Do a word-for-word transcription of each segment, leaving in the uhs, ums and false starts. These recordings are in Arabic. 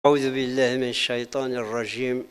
أعوذ بالله من الشيطان الرجيم.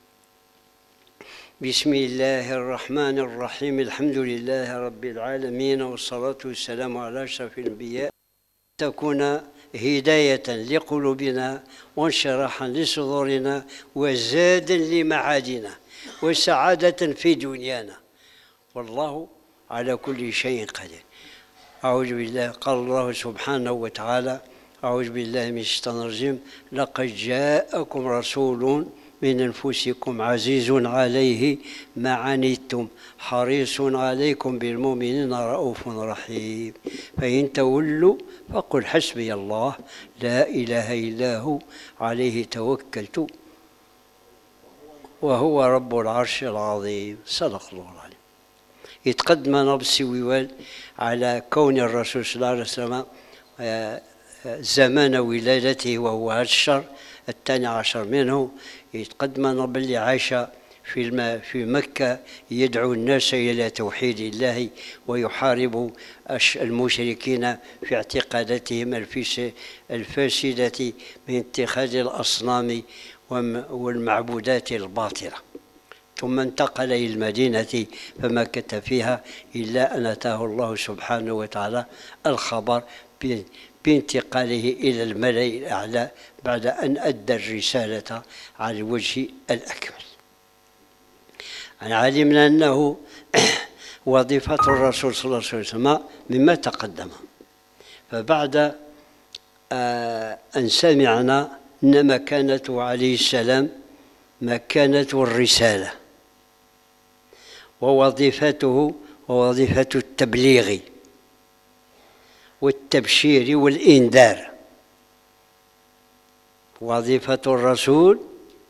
بسم الله الرحمن الرحيم. الحمد لله رب العالمين، والصلاة والسلام على أشرف الأنبياء، تكون هداية لقلوبنا وانشراحا لصدورنا وزادا لمعادنا وسعادة في دنيانا، والله على كل شيء قدير. أعوذ بالله. قال الله سبحانه وتعالى: أعوذ بالله من الشيطان الرجيم: لقد جاءكم رسول من أنفسكم عزيز عليه ما عنتم حريص عليكم بالمؤمنين رؤوف رحيم، فإن تولوا فقل حسبي الله لا إله إلا هو عليه توكلت وهو رب العرش العظيم. صدق الله العظيم. يتقدمنا بالسويوال على كون الرسول صلى الله عليه وسلم زمان ولادته، وهو هذا الشهر الثاني عشر منه. يتقدمنا باللي عاش في في مكة يدعو الناس إلى توحيد الله ويحارب المشركين في اعتقاداتهم الفاسدة من اتخاذ الأصنام والمعبودات الباطلة. ثم انتقل إلى المدينة فمكث فيها إلا أن أتاه الله سبحانه وتعالى الخبر بانتقاله إلى الملأ الأعلى بعد أن أدى الرسالة على الوجه الأكمل. علمنا أنه وظيفة الرسول صلى الله عليه وسلم مما تقدم، فبعد أن سمعنا أن مكانته عليه السلام مكانة الرسالة، ووظيفته ووظيفة التبليغ والتبشير والإنذار. وظيفة الرسول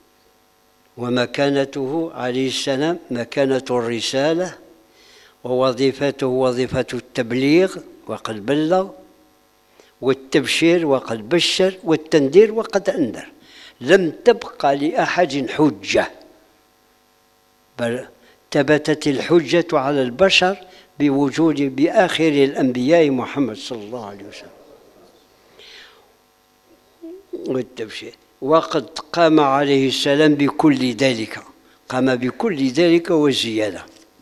ومكانته عليه السلام مكانة الرسالة، ووظيفته وظيفة التبليغ وقد بلغ، والتبشير وقد بشر، والتنذير وقد أنذر. لم تبقى لأحد حجة، بل ثبتت الحجة على البشر بوجود بآخر الأنبياء محمد صلى الله عليه وسلم. والتبشير وقد قام عليه السلام بكل ذلك، قام بكل ذلك وزيادة.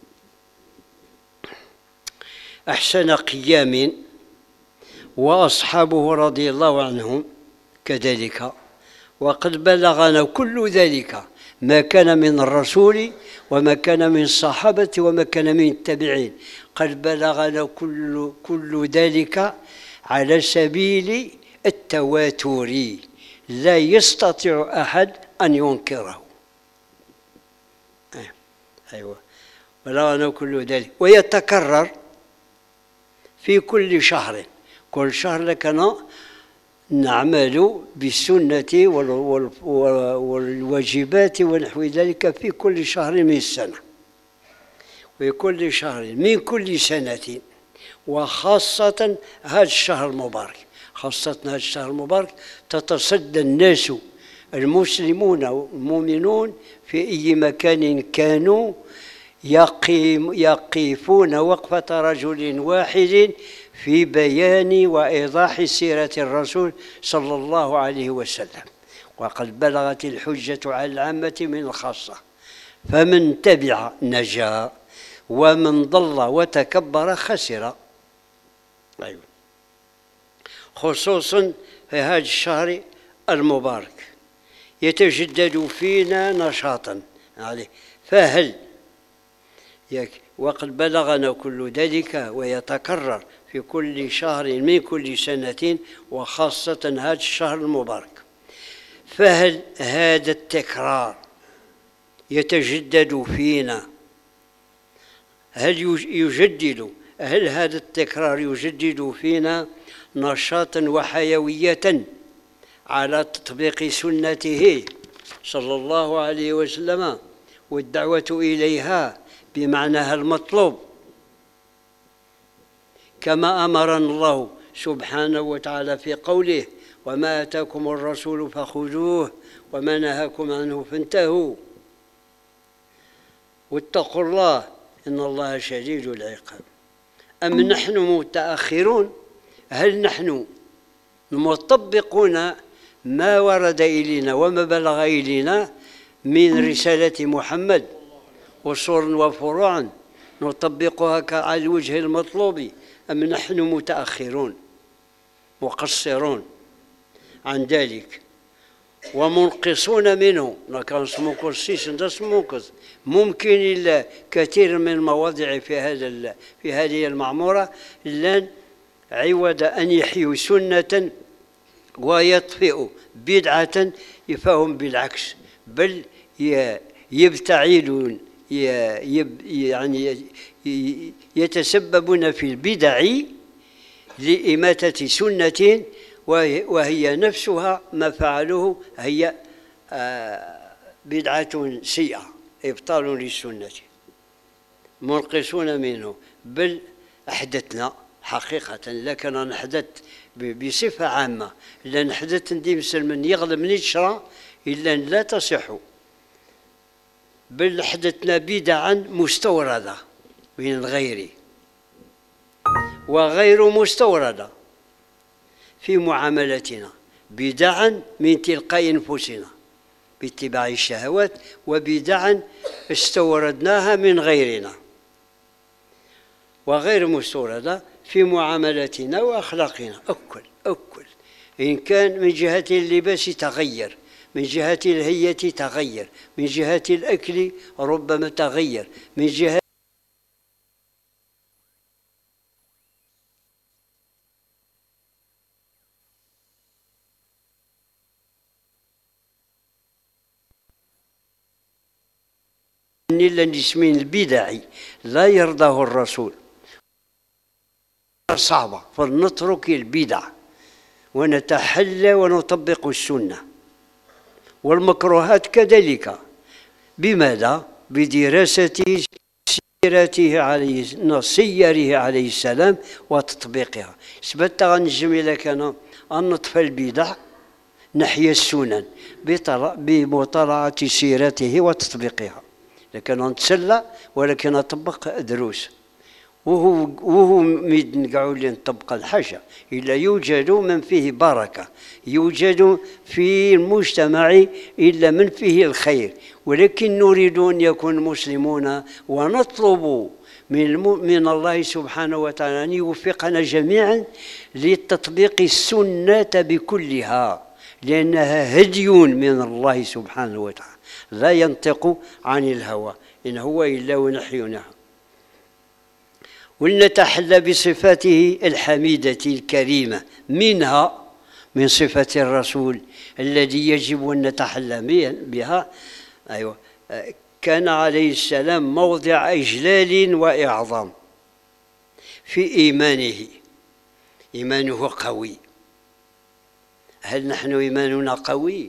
أحسن قيام، وأصحابه رضي الله عنهم كذلك. وقد بلغنا كل ذلك ما كان من الرسول وما كان من الصحابة وما كان من التابعين. قد بلغنا كل كل ذلك على سبيل التواتر، لا يستطيع أحد أن ينكره. أيوة، بلغنا كل ذلك، ويتكرر في كل شهر. كل شهر لكنا نعمل بالسنة والواجبات ونحو ذلك في كل شهر من السنة، في كل شهر من كل سنة، وخاصة هذا الشهر المبارك. خاصة هذا الشهر المبارك تتصدى الناس المسلمون والمؤمنون في أي مكان كانوا يقيم يقفون وقفة رجل واحد في بيان وإيضاح سيرة الرسول صلى الله عليه وسلم. وقد بلغت الحجة على العامة من الخاصة، فمن تبع نجا ومن ضل وتكبر خسر. أيوة. خصوصا في هذا الشهر المبارك يتجدد فينا نشاطا عليه. فهل وقد بلغنا كل ذلك ويتكرر في كل شهر من كل سنة، وخاصة هذا الشهر المبارك. فهل هذا التكرار يتجدد فينا؟ هل يجدد هل هذا التكرار يجدد فينا نشاطا وحيوية على تطبيق سنته صلى الله عليه وسلم والدعوة إليها بمعناها المطلوب، كما أمرنا الله سبحانه وتعالى في قوله: وما آتاكم الرسول فخذوه وما نهاكم عنه فانتهوا واتقوا الله إن الله شديد العقاب. أم نحن متأخرون؟ هل نحن مطبقون ما ورد إلينا وما بلغ إلينا من رسالة محمد أصول وفروع نطبقها على الوجه المطلوب، أم نحن متأخرون مقصرون عن ذلك ومنقصون منه؟ ممكن إلا كثير من المواضع في هذا في هذه المعمورة لن عوض أن يحيوا سنة ويطفئوا بدعة فهم بالعكس، بل يبتعدون يعني يتسببون في البدع لإماتة سنة وهي نفسها ما فعلوه هي بدعة سيئة، إبطال للسنة، منقصون منه. بل أحدثنا حقيقة، لكن نحدث بصفة عامة، إلا نحدث ندي مسلم يغلب من يشرى إلا لا تصح، بل حدثنا بدعا مستوردة من الغير وغير مستوردة في معاملتنا، بدعا من تلقاء أنفسنا باتباع الشهوات، وبدعا استوردناها من غيرنا وغير مستوردة في معاملتنا وأخلاقنا. أكل أكل إن كان من جهة اللباس تغير، من جهة الهيئة تغير، من جهة الأكل ربما تغير، من جهة إلا نسمين البدعي لا يرضاه الرسول صعبة، فلنترك البدع ونتحلى ونطبق السنة، والمكروهات كذلك. بماذا؟ بدراسة سيرته عليه سيره عليه السلام وتطبيقها. سبت غنجم إلا كان أن نطفى البدع نحيا السنن بمطالعة سيرته وتطبيقها، لكن نتسلى ولكن نطبق دروس، وهو وهو نقعوا اللي نطبق الحاجة إلا يوجد من فيه بركة، يوجد في المجتمع إلا من فيه الخير، ولكن نريد أن يكون مسلمون ونطلب من من الله سبحانه وتعالى أن يوفقنا جميعا لتطبيق السنة بكلها، لأنها هدي من الله سبحانه وتعالى لا ينطق عن الهوى إن هو إلا ونحيونها. ولنتحلى بصفاته الحميدة الكريمة، منها من صفة الرسول الذي يجب أن نتحلى بها. أيوة، كان عليه السلام موضع إجلال وإعظام في إيمانه، إيمانه قوي. هل نحن إيماننا قوي؟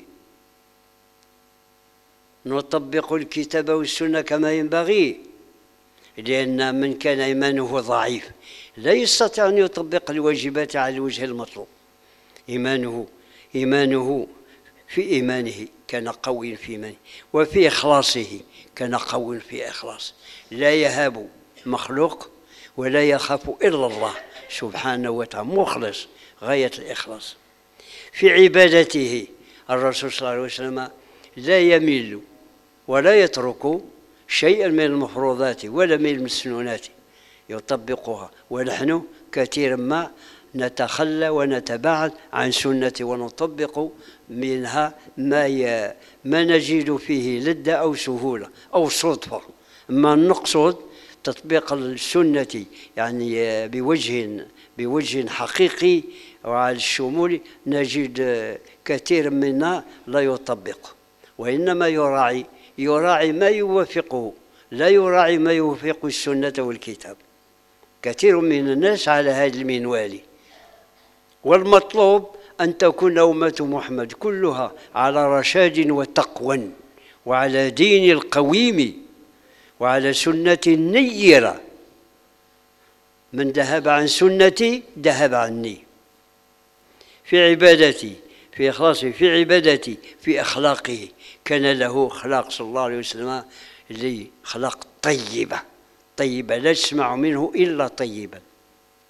نطبق الكتاب والسنة كما ينبغي؟ لأن من كان إيمانه ضعيف لا يستطيع أن يطبق الواجبات على الوجه المطلوب. إيمانه إيمانه في إيمانه كان قوي في إيمانه، وفي إخلاصه كان قوي في إخلاصه، لا يهاب مخلوق ولا يخاف إلا الله سبحانه وتعالى، مخلص غاية الإخلاص. في عبادته الرسول صلى الله عليه وسلم لا يميل ولا يترك شيئا من المفروضات ولا من المسنونات، يطبقها، ونحن كثيرا ما نتخلى ونتباعد عن سنة ونطبق منها ما ي... ما نجد فيه لذة أو سهولة أو صدفة. ما نقصد تطبيق السنة يعني بوجه بوجه حقيقي وعلى الشمول، نجد كثير منا لا يطبق، وإنما يراعي يراعي ما يوافقه، لا يراعي ما يوافق السنة والكتاب. كثير من الناس على هذا المنوال، والمطلوب أن تكون أمة محمد كلها على رشاد وتقوى وعلى دين القويم وعلى سنة نيرة. من ذهب عن سنتي ذهب عني. في عبادتي، في إخلاصه، في عبادتي، في أخلاقه، كان له أخلاق صلى الله عليه وسلم اللي أخلاق طيبة طيبة لا تسمع منه إلا طيبا،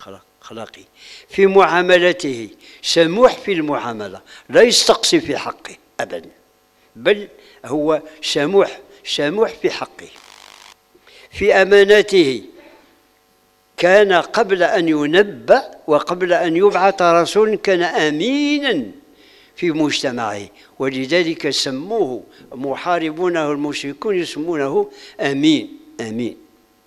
أخلاقي. في معاملته سموح في المعاملة، لا يستقصي في حقه أبدا، بل هو سموح سموح في حقه. في أمانته كان قبل أن ينبأ وقبل أن يبعث رسول كان أمينا في مجتمعه، ولذلك سموه محاربونه المشركون يسمونه أمين أمين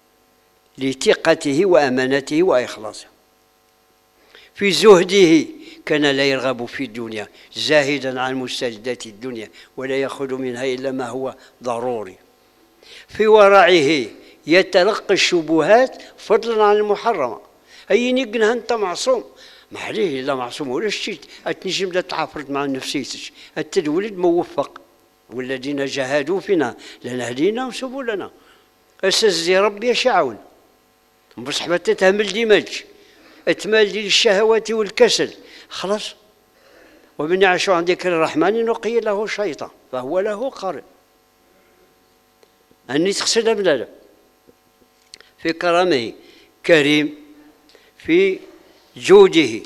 لثقته وأمانته وإخلاصه. في زهده كان لا يرغب في الدنيا، زاهدا عن مستلزمات الدنيا ولا يأخذ منها إلا ما هو ضروري. في ورعه يتلقى الشبهات فضلا عن المحرمة. أي نقنها أنت معصوم، ما عليه إلا معصوم ولا شيء أتنجم لا تعافرت مع نفسيتك، أنت الولد موفق، والذين جاهدوا فينا لنهديناهم سبلنا. أساس ربي يشعون بصح ما تتهمل دماغك، اتمال ديال الشهوات والكسل خلاص. ومن يعش عن ذكر الرحمن نقي له شيطان فهو له قرين. أني تقصد بلا لا. في كرمه كريم، في جوده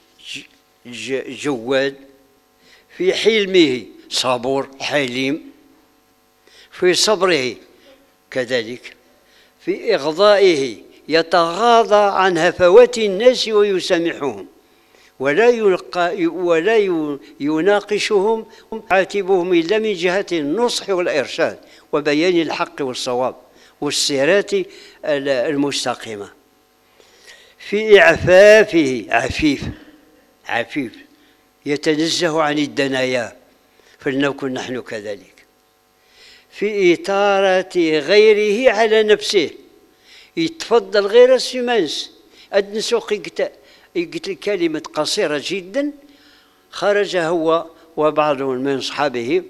جواد، في حلمه صبور حليم، في صبره كذلك، في إغضائه يتغاضى عن هفوات الناس ويسامحهم ولا يلقى ولا يناقشهم عاتبهم إلا من جهة النصح والإرشاد وبيان الحق والصواب والصراط المستقيمة. في إعفافه عفيف عفيف يتنزه عن الدنايا فلنكن نحن كذلك. في إثارة غيره على نفسه يتفضل غير السمانس. أدنسوق قلت الكلمة قصيرة جدا، خرج هو وبعض من أصحابه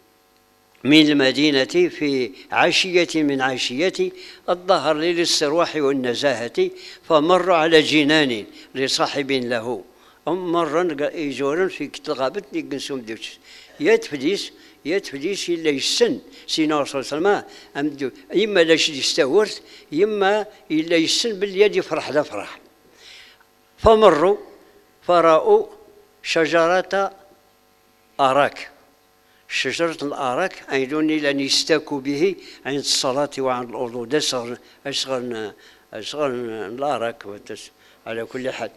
من المدينة في عشية من عشية الظهر للاستراح والنزاهة، فمر على جنان لصاحب له مر يجورا في كتلغابت نقنسوم دوش يتفديس يتفديس إلا يسن سينا صلى الله عليه وسلم يما لاش يستورت يما إلا يسن باليد يفرح لا فرح. فمروا فرأوا شجرة أراك، شجرة الأراك أيضون لأن يستاكوا به عند الصلاة وعند الوضوء. ده أصغر أصغر أصغر الأراك على كل حال.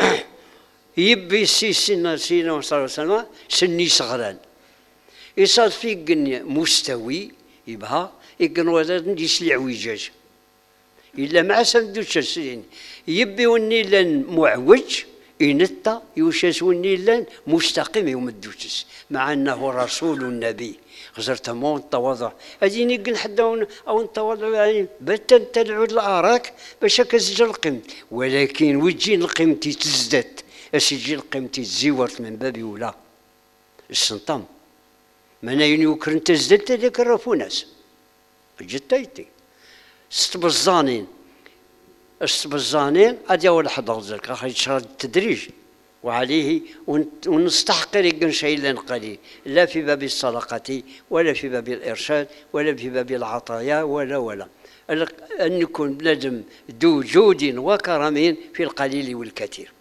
يبي سي سينا سينا صلى الله عليه وسلم سني صغران يصاد في قن مستوي يبها يقن ولد يسلع ويجاج إلا مع سندوتش السين يبي وني لن معوج ينتا يوشاس وني لن مستقيم يومدوتس مع أنه رسول النبي خزرت مون تواضع أجيني قن حدا أو نتواضع يعني بتن تدعو الأراك باش كزج القيمة، ولكن وتجي القيمة تزداد أسيجي القيمة تزيورت من باب ولا السنطام من أين يكرن تزداد هذاك الرفوناس جتايتي استبزانين استبزانين أدي أول حد غزلك أخي شرط التدريج وعليه ونستحقر يقن شيئا قليل لا في باب الصدقة ولا في باب الإرشاد ولا في باب العطايا ولا ولا أن نكون بنادم ذو جود وكرم في القليل والكثير.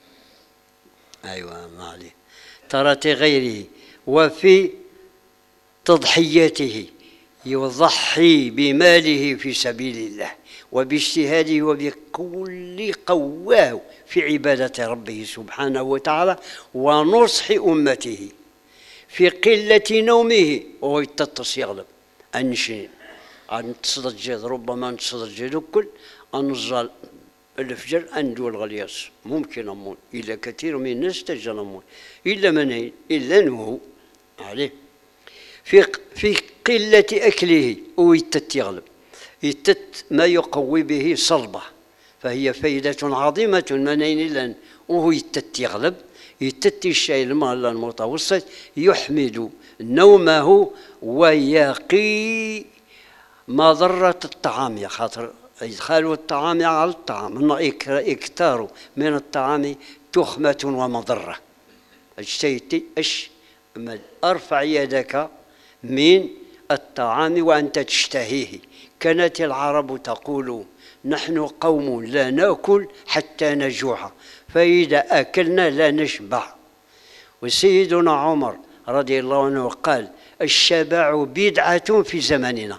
أيوة ما عليه. ترات غيره وفي تضحيته يضحي بماله في سبيل الله وباجتهاده وبكل قواه في عبادة ربه سبحانه وتعالى ونصح أمته. في قلة نومه وهو يتطس يغلب أنشين أن تصدجد ربما أن تصدجد كل أنزل الفجر أندو الغلياس ممكن أمون إلا كثير من الناس تجنمون إلا من إلا نهو عليه. في في قلة أكله ويتت يغلب يتت ما يقوي به صلبه فهي فائدة عظيمة منين لن وهو يتت يغلب يتت الشيء المال المتوسط يحمد نومه ويقي مضرة الطعام يا خاطر إدخال الطعام على الطعام إكثار من الطعام تخمة ومضرة. اجتيتي اش ارفع يدك من الطعام وأنت تشتهيه. كانت العرب تقول: نحن قوم لا نأكل حتى نجوع، فإذا أكلنا لا نشبع. وسيدنا عمر رضي الله عنه قال: الشبع بدعة في زمننا،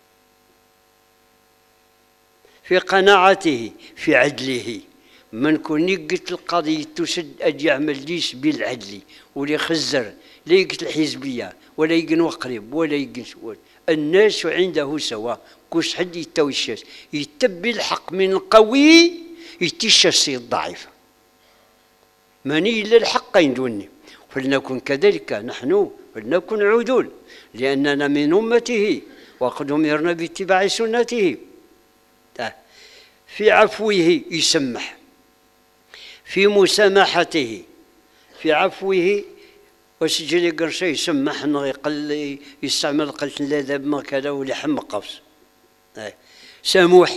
في قناعته، في عدله. من كوني قلت القضية تسد أجي يعمل ليس بالعدل ولا يخزر، لا يقتل الحزبية ولا يقن وقريب ولا يقن سؤال. الناس عنده سواء، كوش حد يتوشش يتبي الحق من القوي يتشش الضعيف. ماني إلا الحق يندوني. فلنكن كذلك نحن، فلنكن عدول، لأننا من أمته وقد أمرنا باتباع سنته. في عفوه يسمح، في مسامحته، في عفوه وسجل قرشي يسمح يقل يستعمل قلت لا ذاب ما كذا ولحم قفص. سموح.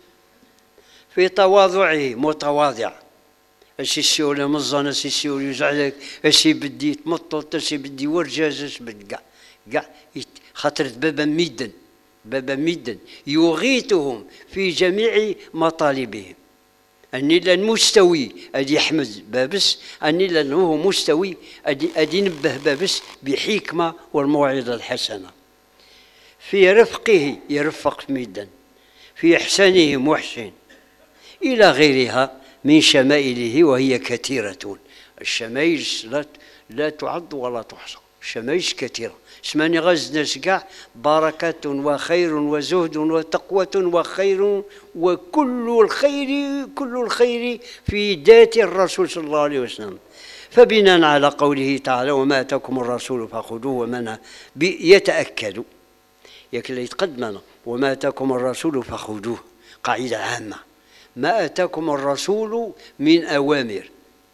في تواضعه متواضع، أشي السيولة مزانة، أشي السيولة يزعلك، أشي بدي يتمطط، أشي بدي ورجاز، أشي بدي كاع كاع خاطر بابا ميدن بابا ميدن يغيثهم في جميع مطالبهم. أني لن مستوي أدي يحمد بابس، أني لن هو مستوي أدي أدي نبه بابس بحكمة والموعظة الحسنة. في رفقه يرفق ميدن، في إحسانه محسن، إلى غيرها من شمائله وهي كثيرة. الشمائل لا لا تعد ولا تحصى، الشمائل كثيرة. اسماني غاز ناس كاع بركة وخير وزهد وتقوى وخير، وكل الخير كل الخير في ذات الرسول صلى الله عليه وسلم. فبناء على قوله تعالى: وما أتاكم الرسول فخذوه ومن يتأكد ياك اللي يتقدمنا وما أتاكم الرسول فخذوه، قاعدة عامة. ما أتاكم الرسول من أوامر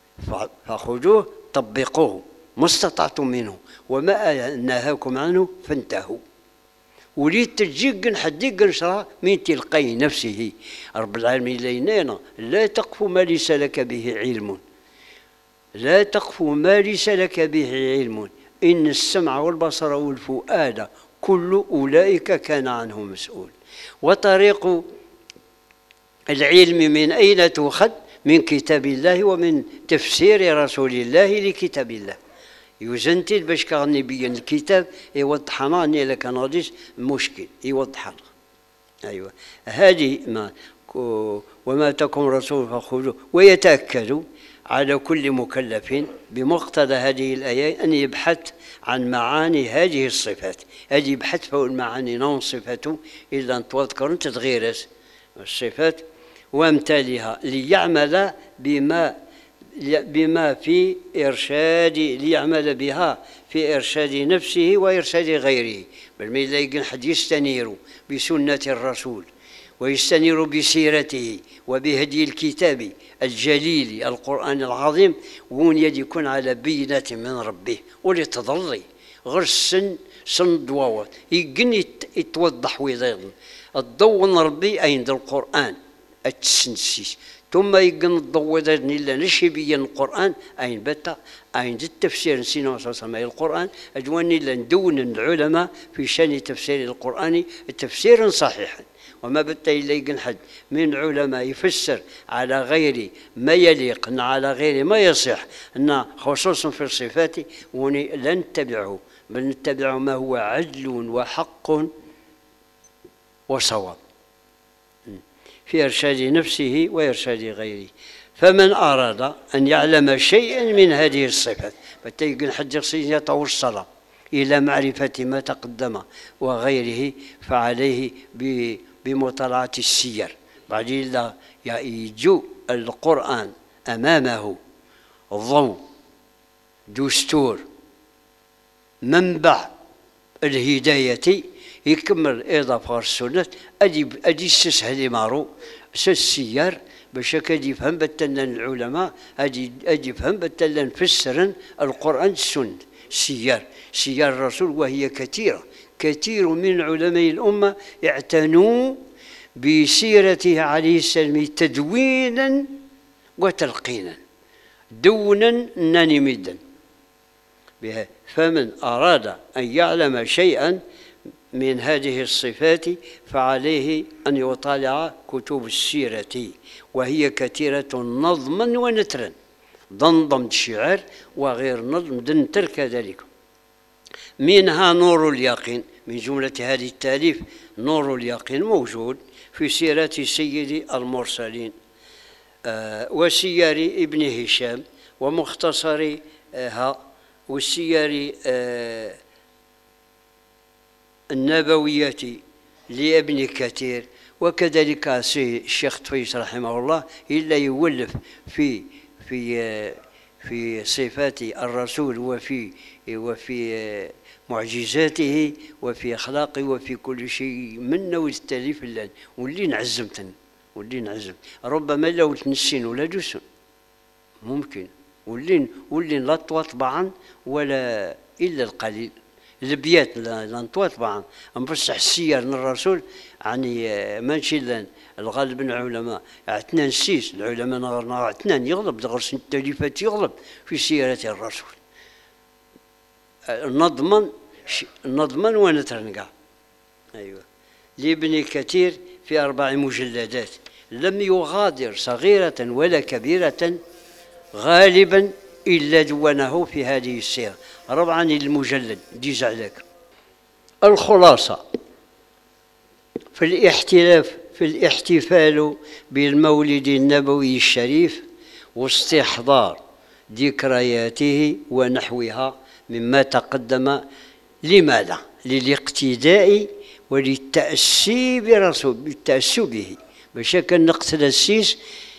فخذوه طبقوه ما استطعتم منه، وما نهاكم عنه فانتهوا. وليد تجيق حديق نشرة من تلقي نفسه. رب العالمين لينانا: لا تقف ما ليس لك به علم، لا تقف ما ليس لك به علم، إن السمع والبصر والفؤاد كل أولئك كان عنه مسؤول. وطريق العلم من أين تؤخذ؟ من كتاب الله ومن تفسير رسول الله لكتاب الله. يوزنتي باش كان يبين الكتاب يوضح لنا اني الا كان غاديش مشكل يوضح لنا. ايوه هذه ما وما اتاكم الرسول فخذوه. ويتاكد على كل مكلف بمقتضى هذه الايه ان يبحث عن معاني هذه الصفات. هذه يبحث فوق المعاني نون صفته الا ان تذكر تتغير الصفات وامثالها ليعمل بما بما في إرشاد ليعمل بها في إرشاد نفسه وإرشاد غيره. بل ما يلاقي حد يستنير بسنة الرسول ويستنير بسيرته وبهدي الكتاب الجليل القرآن العظيم، وون يدي يكون على بينة من ربه ولتظلي غير السن سن ضواوات يقن يتوضح ويضيض الضوء ربي عند القرآن التسنسيس، ثم يقن الضوء إلا نشي بين القرآن أين بتا أين التفسير نسينا وصلنا القرآن أجواني إلا ندون العلماء في شأن تفسير القرآن تفسيرا صحيحا. وما بتا إلا يقن حد من علماء يفسر على غير ما يليق على غير ما يصح أن خصوصا في الصفات وني لا نتبعه بل نتبع ما هو عدل وحق وصواب في إرشاد نفسه وإرشاد غيره. فمن أراد أن يعلم شيئا من هذه الصفات فتيقن حد يتوصل إلى معرفة ما تقدم وغيره فعليه بمطالعة السير. بعد الله يجو القرآن أمامه ضوء دستور منبع الهداية يكمل إضافة السنة أدي أدي استسهل مارو السيار باش كادي يفهم بتلنا العلماء أدي أدي يفهم بتلنا نفسرن القرآن السنة سيار سيار الرسول وهي كثيرة. كثير من علماء الأمة اعتنوا بسيرته عليه السلام تدوينا وتلقينا دونا نانمدا بها. فمن أراد أن يعلم شيئا من هذه الصفات فعليه أن يطالع كتب السيرة، وهي كثيرة نظما ونثرا، ضمضم الشعر وغير نظم دنتر كذلك. منها نور اليقين، من جملة هذه التاليف نور اليقين موجود في سيرة سيد المرسلين آه وسير ابن هشام ومختصرها آه والسير آه النبوية لابن كثير، وكذلك الشيخ طفيس رحمه الله إلا يولف في في في صفات الرسول وفي وفي معجزاته وفي أخلاقه وفي كل شيء من نوع التاليف اللان واللي نعزمتن واللي نعزم ربما لو تنسين ولا جسم ممكن واللي واللي لا طبعا ولا إلا القليل البيات لا نطوى طبعا نبصح السير من الرسول يعني ماشي لان الغالب من العلماء اعتنا نسيس العلماء نغرنا اعتنا يغلب درس التاليفات يغلب في سيرة الرسول نضمن نضمن ونترنقع. ايوه لابن كثير في اربع مجلدات لم يغادر صغيرة ولا كبيرة غالبا إلا دونه في هذه السيرة ربعا المجلد دي زعلك. الخلاصة في الاحتلاف في الاحتفال بالمولد النبوي الشريف واستحضار ذكرياته ونحوها مما تقدم. لماذا؟ للاقتداء وللتأسي برسول بالتأسي به باش كان نقتدسيس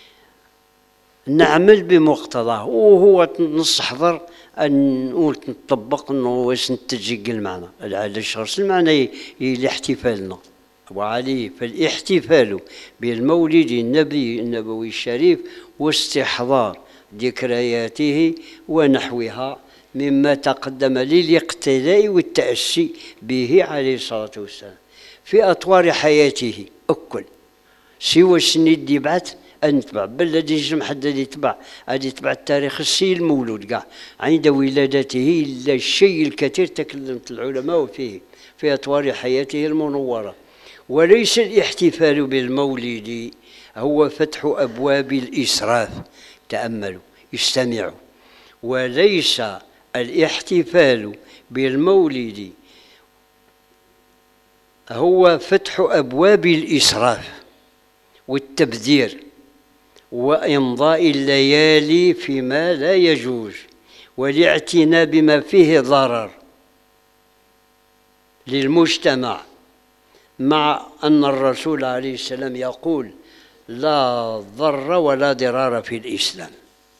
نعمل بمقتضاه وهو نستحضر ان نطبق انه واش نتجيقل معنا على الشخص المعنى الاحتفالنا وعليه فالاحتفال بالمولد النبي النبوي الشريف واستحضار ذكرياته ونحوها مما تقدم للاقتداء والتأسي به عليه الصلاة والسلام في أطوار حياته أكل سوى سنيد يبعث أن نتبع بل الذي يجمع حد اللي يتبع هذا يتبع التاريخ السي المولود كاع عند ولادته إلا الشيء الكثير تكلمت العلماء فيه في أطوار حياته المنورة. وليس الاحتفال بالمولد هو فتح أبواب الإسراف، تأملوا استمعوا، وليس الاحتفال بالمولد هو فتح أبواب الإسراف والتبذير وإمضاء الليالي فيما لا يجوز والاعتناء بما فيه ضرر للمجتمع، مع أن الرسول عليه السلام يقول لا ضر ولا ضرار في الإسلام.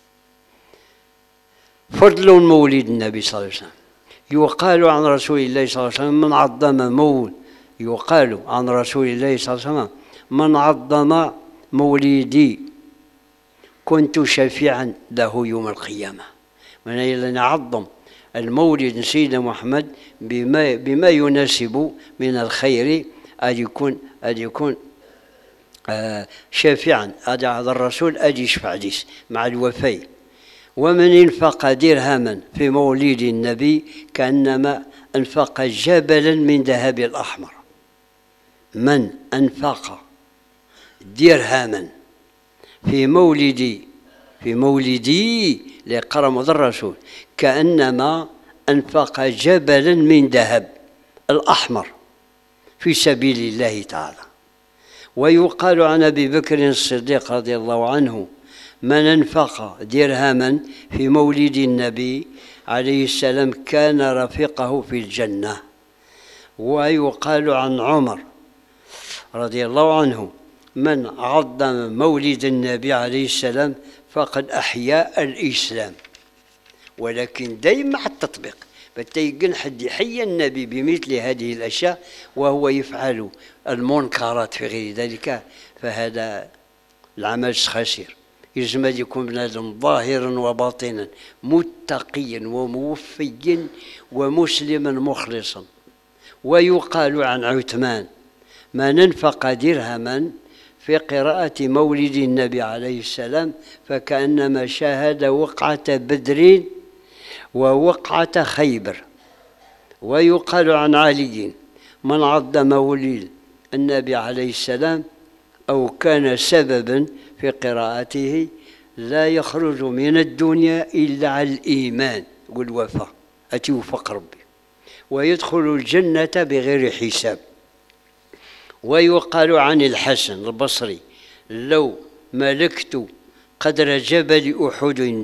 فضل مولد النبي صلى الله عليه وسلم. يقال عن رسول الله صلى الله عليه وسلم من عظم مول يقال عن رسول الله صلى الله عليه وسلم من عظم مولدي كنت شفيعا له يوم القيامة. من أين نعظم المولد سيدنا محمد بما بما يناسب من الخير أن يكون أن يكون آه شافعا هذا الرسول أجي يشفع ديس مع الوفاء. ومن انفق درهما في مولد النبي كأنما انفق جبلا من ذهب الأحمر. من انفق درهما في مولدي في مولدي لقرم الرسول كأنما أنفق جبلا من ذهب الأحمر في سبيل الله تعالى. ويقال عن أبي بكر الصديق رضي الله عنه من انفق درهما في مولد النبي عليه السلام كان رفيقه في الجنة. ويقال عن عمر رضي الله عنه من عظم مولد النبي عليه السلام فقد أحيا الإسلام. ولكن دائما مع التطبيق فتيقن حد يحيي النبي بمثل هذه الأشياء وهو يفعل المنكرات في غير ذلك فهذا العمل خسير. يجب أن يكون بنادم ظاهرا وباطنا متقيا وموفيا ومسلما مخلصا. ويقال عن عثمان من انفق درهما في قراءة مولد النبي عليه السلام فكأنما شاهد وقعة بدر ووقعة خيبر. ويقال عن علي من عظم مولد النبي عليه السلام أو كان سببا في قراءته لا يخرج من الدنيا إلا على الإيمان والوفاء أتي وفق ربي، ويدخل الجنة بغير حساب. ويقال عن الحسن البصري: لو ملكت قدر جبل أحد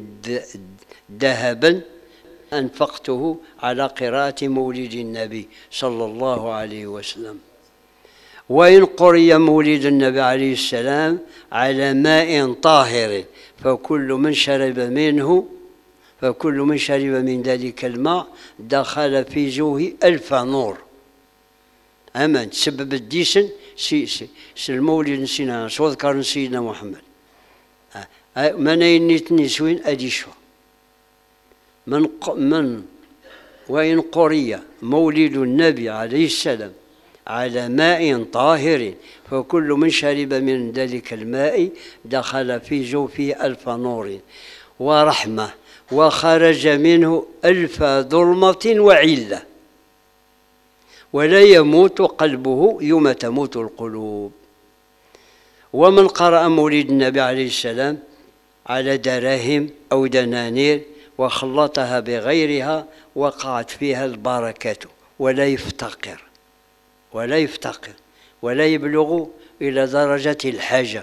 ذهبا أنفقته على قراءة مولد النبي صلى الله عليه وسلم. وإن قرئ مولد النبي عليه السلام على ماء طاهر فكل من شرب منه فكل من شرب من ذلك الماء دخل في جوه ألف نور. أما تسبب الديسن سي سي, سي المولد نسينا وذكر سيدنا محمد من ينتني سوين أدي شو من من وإن قرئ مولد النبي عليه السلام على ماء طاهر فكل من شرب من ذلك الماء دخل في جوفه ألف نور ورحمة وخرج منه ألف ظلمة وعلة ولا يموت قلبه يوم تموت القلوب. ومن قرأ مولد النبي عليه السلام على دراهم أو دنانير وخلطها بغيرها وقعت فيها البركة ولا يفتقر ولا يفتقر ولا يبلغ إلى درجة الحاجة،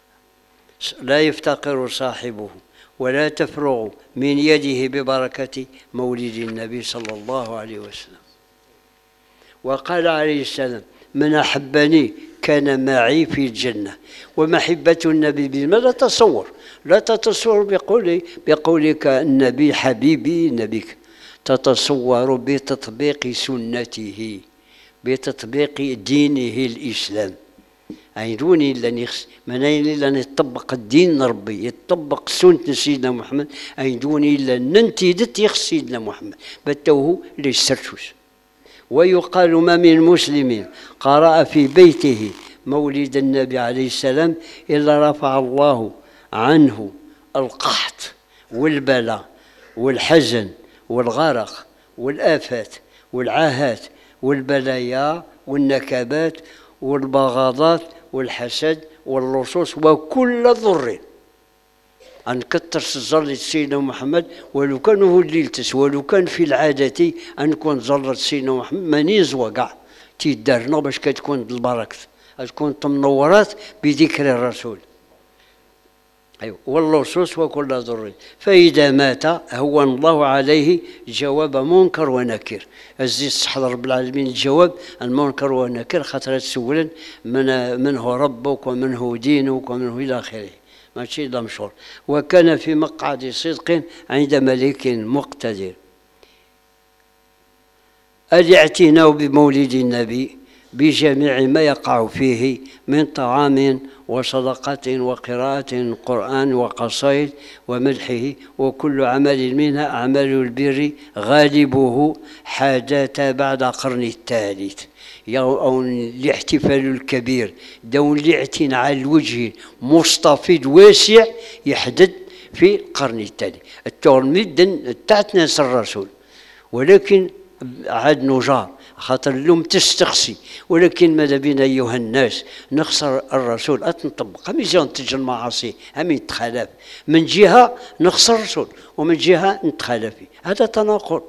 لا يفتقر صاحبه ولا تفرغ من يده ببركة مولد النبي صلى الله عليه وسلم. وقال عليه السلام: من أحبني كان معي في الجنة. ومحبة النبي بما لا تصور لا تتصور بقولي بقولك النبي حبيبي نبيك، تتصور بتطبيق سنته بتطبيق دينه الإسلام. عيدوني لن يخص منين لن يطبق الدين ربي يطبق سنة سيدنا محمد، عيدوني لن ننتدت يخص سيدنا محمد بتوه ليسرشوش. ويقال: ما من مسلم قرأ في بيته مولد النبي عليه السلام إلا رفع الله عنه القحط والبلاء والحزن والغرق والآفات والعاهات والبلايا والنكبات والبغاضات والحسد واللصوص وكل ضر. أنكتر صلي سيدنا محمد ولو كان هو الليل تس ولو كان في العادة أن كون صلت سيدنا محمد مانيز وقع تيدارنا باش كتكون البركة تكون منورات بذكر الرسول. أيوة. واللصوص وكل ضر. فإذا مات هون الله عليه جواب منكر ونكير. الزيد صحة رب العالمين الجواب المنكر والنكير خاطر تسولا من من هو ربك ومن هو دينك ومن هو إلى آخره ماشي إلا مشهور. وكان في مقعد صدق عند ملك مقتدر. الاعتناء بمولد النبي بجميع ما يقع فيه من طعام وصدقة وقراءة قرآن وقصائد ومدحه وكل عمل منها أعمال البر غالبه حدث بعد قرن الثالث. أو الاحتفال الكبير دون الاعتناء على الوجه مستفيض واسع يحدث في القرن الثالث. التورميد تاعت ناس الرسول ولكن عاد نجار خاطر اليوم تستقسي، ولكن ماذا بنا أيها الناس نخسر الرسول أتنطبق ميزان تجي المعاصي هم يتخالف من جهة نخسر الرسول ومن جهة نتخالف فيه، هذا تناقض.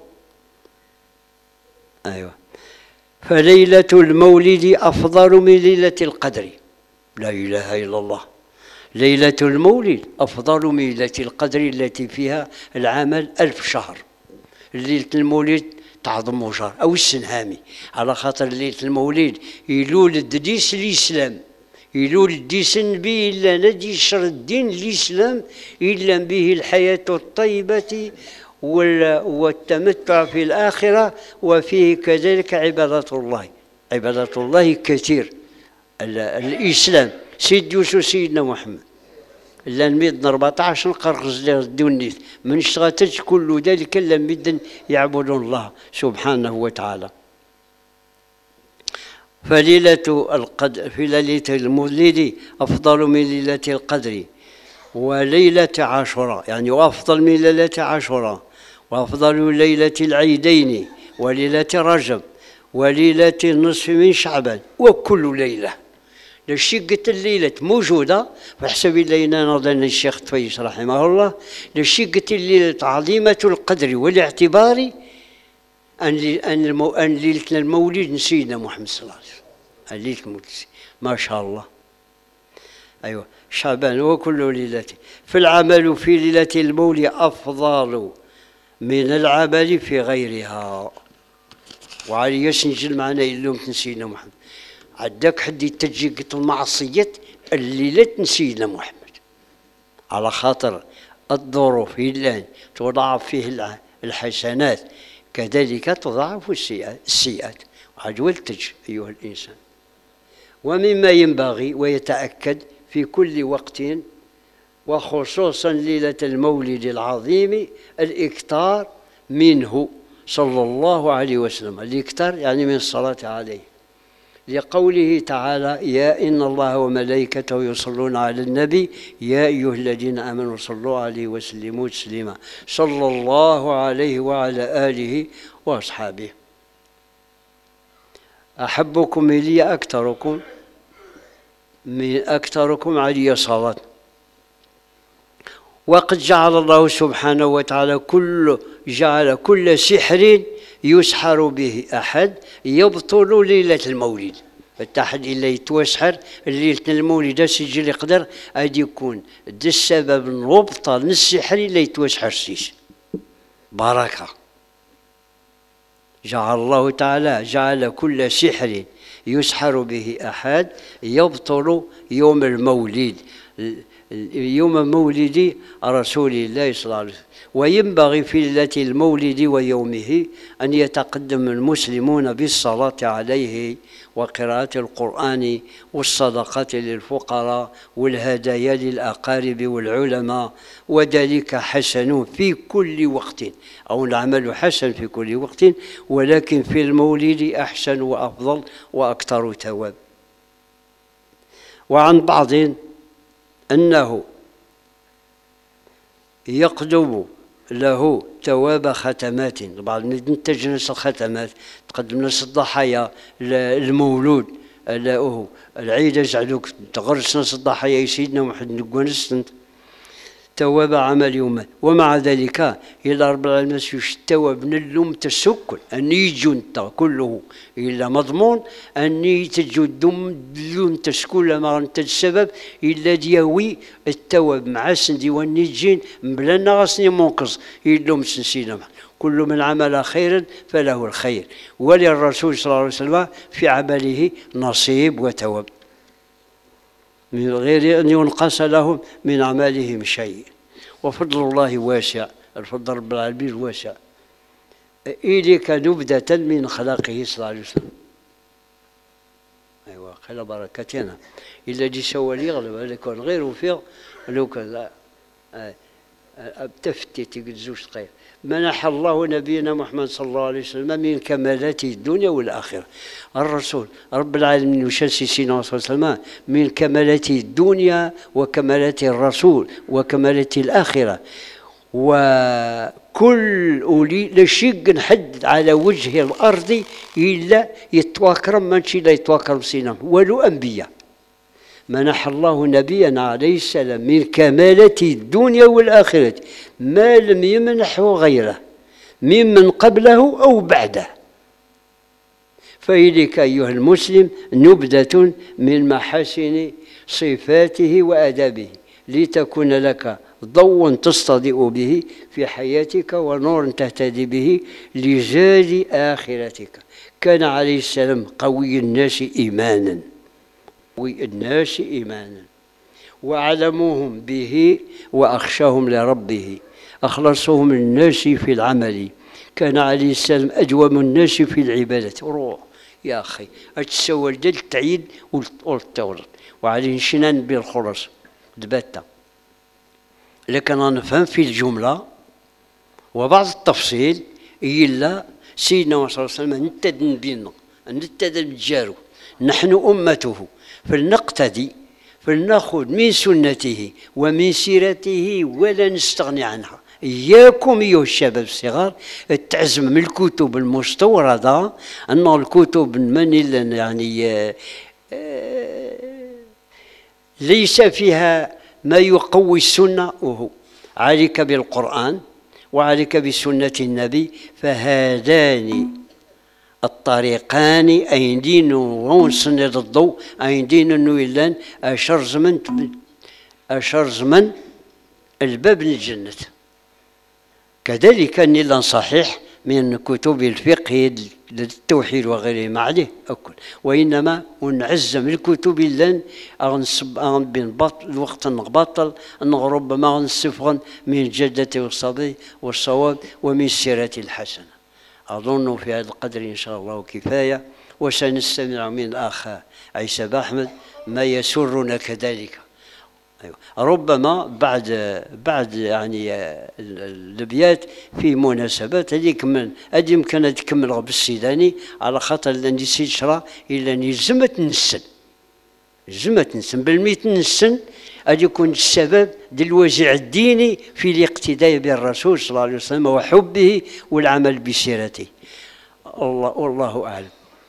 أيوة. فليلة المولد أفضل من ليلة القدر. لا إله إلا الله. ليلة المولد أفضل من ليلة القدر التي فيها العمل ألف شهر. ليلة المولد تعظم وجار أو السنهامي على خاطر ليلة المولد يلولد ديس الإسلام، يلولد ديس النبي إلا ندي شر الدين الإسلام إلا به الحياة الطيبة والتمتع في الآخرة وفيه كذلك عبادة الله. عبادة الله كثير. الإسلام سيد يوسف سيدنا محمد لان ميدن أربعطاش نقرقز له الدونيت من اشتغلتش كل ذلك الا ميدن يعبدون الله سبحانه وتعالى. فليلة القدر في ليلة المولد أفضل من ليلة القدر وليلة عاشوراء، يعني وأفضل من ليلة عاشوراء وأفضل ليلة العيدين وليلة رجب وليلة النصف من شعبان وكل ليلة. لشقة الليلة موجودة في حسب لينا نظن الشيخ طفيس رحمه الله، لشقة الليلة عظيمة القدر والاعتبار أن أن ليلة المولد سيدنا محمد صلى الله عليه وسلم، ليلة المولد ما شاء الله. أيوة شعبان وكل ليلة. فالعمل في ليلة المولد أفضل من العمل في غيرها. وعلي يسنجل معنا اللوم سيدنا محمد. عداك حد يتجي قتل المعصية الليلة سيدنا محمد، على خاطر الظروف الآن تضاعف فيه الحسنات كذلك تضاعف السيئات. وعاد ولتج أيها الإنسان. ومما ينبغي ويتأكد في كل وقت وخصوصا ليلة المولد العظيم الإكثار منه صلى الله عليه وسلم. الإكثار يعني من الصلاة عليه، لقوله تعالى: يا إن الله وملائكته يصلون على النبي يا أيها الذين آمنوا صلوا عليه وسلموا تسليما. صلى الله عليه وعلى آله وأصحابه. أحبكم إلي أكثركم من أكثركم علي صلاة. وقد جعل الله سبحانه وتعالى كل جعل كل سحر يسحر به أحد يبطل ليلة المولد. فالتحد إلا يتوسحر ليلة المولد سجل يقدر أن يكون ده السبب نبطل السحر إلا يتوسحر سيس بركة. جعل الله تعالى جعل كل سحر يسحر به أحد يبطل يوم المولد، يوم مولد رسول الله صلى الله عليه وسلم. وينبغي في ليلة المولد ويومه أن يتقدم المسلمون بالصلاة عليه وقراءة القرآن والصدقات للفقراء والهدايا للأقارب والعلماء، وذلك حسن في كل وقت، أو العمل حسن في كل وقت، ولكن في المولد أحسن وأفضل وأكثر ثواب. وعن بعض أنه يقدم له ثواب ختمات. بعض ننتج ناس الختمات تقدم ناس الضحايا المولود لاؤه العيد جعلوك تغرس ناس الضحايا يا سيدنا محمد نقونستنت ثواب عمل يوم. ومع ذلك إلى رب العالمين الثواب من اللوم تسكن أن يجون كله إلا مضمون أن يتجو الدم اللوم تسكن لما أنت السبب إلا دياوي الثواب مع سندي والنجين بلا نغصني منقص اللوم سنسينا. كل من عمل خيرا فله الخير، وللرسول صلى الله عليه وسلم في عمله نصيب وثواب من غير أن ينقص لهم من أعمالهم شيء. وفضل الله واسع، الفضل رب العالمين واسع. إليك نبذة من خلقه صلى الله عليه وسلم. أيوة خير بركتنا إلا دي سوى لي يغلب هذاك غير وفيق لو كذا تفتي تقول زوج دقائق. منح الله نبينا محمد صلى الله عليه وسلم من كمالات الدنيا والآخرة. الرسول رب العالمين وشمس سيدنا صلى الله عليه وسلم من كمالات الدنيا وكمالات الرسول وكمالات الآخرة. وكل أولي لشيء نحد على وجه الأرض إلا يتواكرم من شيء لا يتواكرم سيدنا ولو أنبياء. منح الله نبينا عليه السلام من كمالات الدنيا والآخرة ما لم يمنحه غيره ممن قبله أو بعده. فإليك أيها المسلم نبذة من محاسن صفاته وآدابه لتكون لك ضوء تستضيء به في حياتك ونور تهتدي به لزاد آخرتك. كان عليه السلام قوي الناس إيمانا قوي الناس إيمانا وأعلموهم به وأخشاهم لربه، أخلصهم الناس في العمل. كان عليه السلام أدوم الناس في العبادة. روح يا أخي أتسوى الدل تعيد والتورط وعليه شنان بالخلص دبتا. لكن أنا نفهم في الجملة وبعض التفصيل إلا سيدنا صلى الله عليه وسلم نتدن بينا نتدن بجارو نحن أمته فلنقتدي فلنأخذ من سنته ومن سيرته ولا نستغني عنها. إياكم أيها الشباب الصغار تعزم من الكتب المستوردة، أن الكتب من يعني ليس فيها ما يقوي السنة، وهو عليك بالقرآن وعليك بسنة النبي، فهذان الطريقان أيدين ونسند الضوء أيدين النويلان أشر زمن أشر زمن الباب للجنة. كذلك نيلان صحيح من كتب الفقه للتوحيد وغيره ما عليه أكل، وإنما ونعزم الكتب اللان أغنصب بنبطل الوقت نبطل أن ربما غنصفغن من الجدة والصبي والصواب ومن السيرة الحسنة. أظن في هذا القدر إن شاء الله كفاية، وسنستمع من الأخ عيسى بأحمد ما يسرنا كذلك. ربما بعد بعد يعني الابيات في مناسبات هذيك من هذه يمكن تكمل بالسيداني على خاطر اللي سيد شرا الا نلزم تنسن لزم تنسن بالميت نسن غادي يكون السبب ديال الوازع الديني في الاقتداء بالرسول صلى الله عليه وسلم وحبه والعمل بسيرته. الله والله اعلم.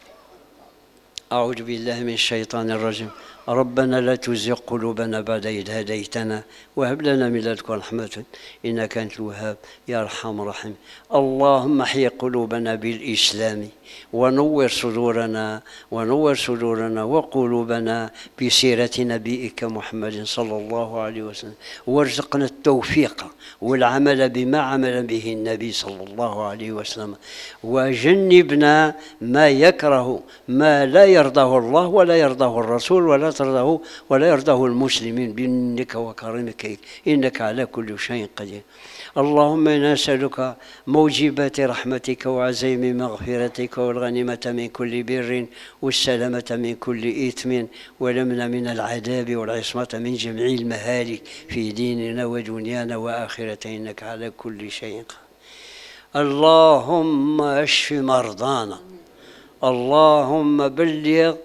أعوذ بالله من الشيطان الرجيم. ربنا لا تزغ قلوبنا بعد إذ هديتنا وهب لنا من لدنك رحمة إنك أنت الوهاب يا أرحم الراحمين. اللهم احيي قلوبنا بالإسلام ونور صدورنا ونور صدورنا وقلوبنا بسيرة نبيك محمد صلى الله عليه وسلم، وارزقنا التوفيق والعمل بما عمل به النبي صلى الله عليه وسلم، وجنبنا ما يكره ما لا يرضاه الله ولا يرضاه الرسول ولا ترضاه ولا يرضاه المسلمين بإنك وكرمك إنك على كل شيء قدير. اللهم إنا نسألك موجبات رحمتك وعزيم مغفرتك والغنيمة من كل بر والسلامة من كل إثم والأمن من العذاب والعصمة من جميع المهالك في ديننا ودنيانا وآخرتنا إنك على كل شيء قدير. اللهم اشف مرضانا، اللهم بلغ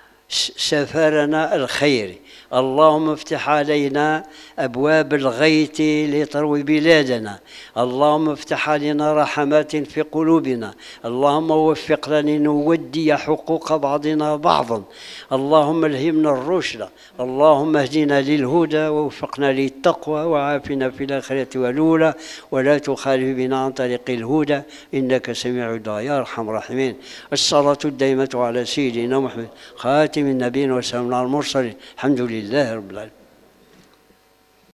سفرنا الخير، اللهم افتح علينا أبواب الغيث لتروي بلادنا، اللهم افتح علينا رحمات في قلوبنا، اللهم وفقنا لنودي حقوق بعضنا بعضا، اللهم الهمنا الرشد، اللهم اهدنا للهدى ووفقنا للتقوى وعافنا في الآخرة والأولى ولا تخالف بنا عن طريق الهدى إنك سميع الدعاء يا أرحم الراحمين. الصلاة الدائمة على سيدنا محمد خاتم النبيين وسلام على المرسلين، الحمد لله رب العالمين.